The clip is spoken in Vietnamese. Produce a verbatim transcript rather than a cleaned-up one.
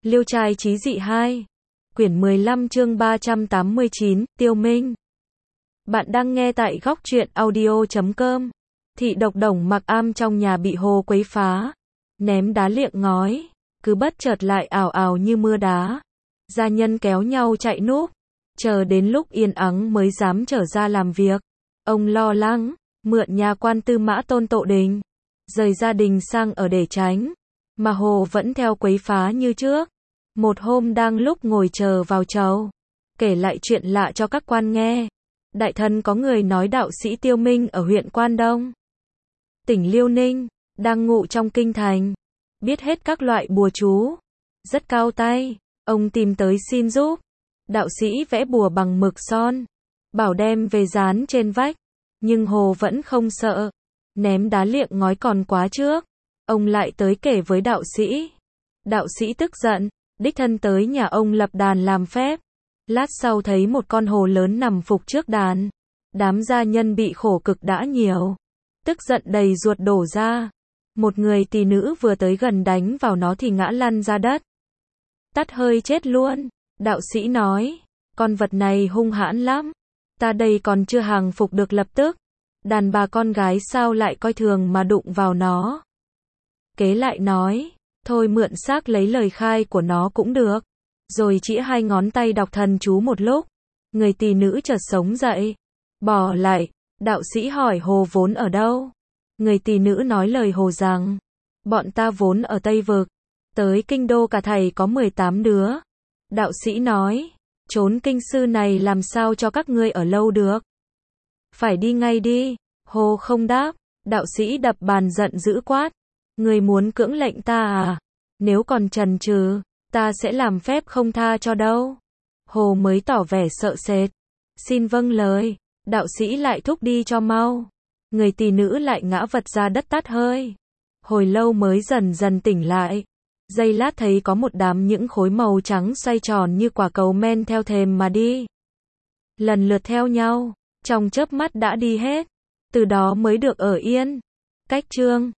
Liêu trai chí dị hai. Quyển mười lăm chương ba trăm tám mươi chín, Tiêu Minh. Bạn đang nghe tại góc truyện audio chấm com. Thị độc đồng mặc am trong nhà bị Hồ quấy phá, ném đá liệng ngói, cứ bất chợt lại ào ào như mưa đá. Gia nhân kéo nhau chạy núp, chờ đến lúc yên ắng mới dám trở ra làm việc. Ông lo lắng, mượn nhà quan tư mã Tôn Tộ Đình, rời gia đình sang ở để tránh, mà Hồ vẫn theo quấy phá như trước. Một hôm đang lúc ngồi chờ vào chầu, kể lại chuyện lạ cho các quan nghe. Đại thần có người nói đạo sĩ Tiêu Minh ở huyện Quan Đông, tỉnh Liêu Ninh, đang ngụ trong kinh thành, biết hết các loại bùa chú, rất cao tay. Ông tìm tới xin giúp. Đạo sĩ vẽ bùa bằng mực son, bảo đem về dán trên vách, nhưng Hồ vẫn không sợ, ném đá liệng ngói còn quá trước. Ông lại tới kể với đạo sĩ. Đạo sĩ tức giận, đích thân tới nhà ông lập đàn làm phép. Lát sau thấy một con hồ lớn nằm phục trước đàn. Đám gia nhân bị khổ cực đã nhiều, tức giận đầy ruột đổ ra. Một người tỳ nữ vừa tới gần đánh vào nó thì ngã lăn ra đất, tắt hơi chết luôn. Đạo sĩ nói, con vật này hung hãn lắm, ta đây còn chưa hàng phục được lập tức. Đàn bà con gái sao lại coi thường mà đụng vào nó. Kế lại nói, thôi mượn xác lấy lời khai của nó cũng được. Rồi chỉ hai ngón tay đọc thần chú một lúc. Người tỳ nữ chợt sống dậy, bỏ lại. Đạo sĩ hỏi Hồ vốn ở đâu. Người tỳ nữ nói lời Hồ rằng, bọn ta vốn ở Tây Vực, tới kinh đô cả thầy có mười tám đứa. Đạo sĩ nói, trốn kinh sư này làm sao cho các ngươi ở lâu được. Phải đi ngay đi. Hồ không đáp. Đạo sĩ đập bàn giận dữ quát, ngươi muốn cưỡng lệnh ta à? Nếu còn chần chừ, ta sẽ làm phép không tha cho đâu. Hồ mới tỏ vẻ sợ sệt, xin vâng lời. Đạo sĩ lại thúc đi cho mau. Người tỳ nữ lại ngã vật ra đất tắt hơi. Hồi lâu mới dần dần tỉnh lại. Giây lát thấy có một đám những khối màu trắng xoay tròn như quả cầu men theo thềm mà đi, lần lượt theo nhau, trong chớp mắt đã đi hết. Từ đó mới được ở yên. Cách chương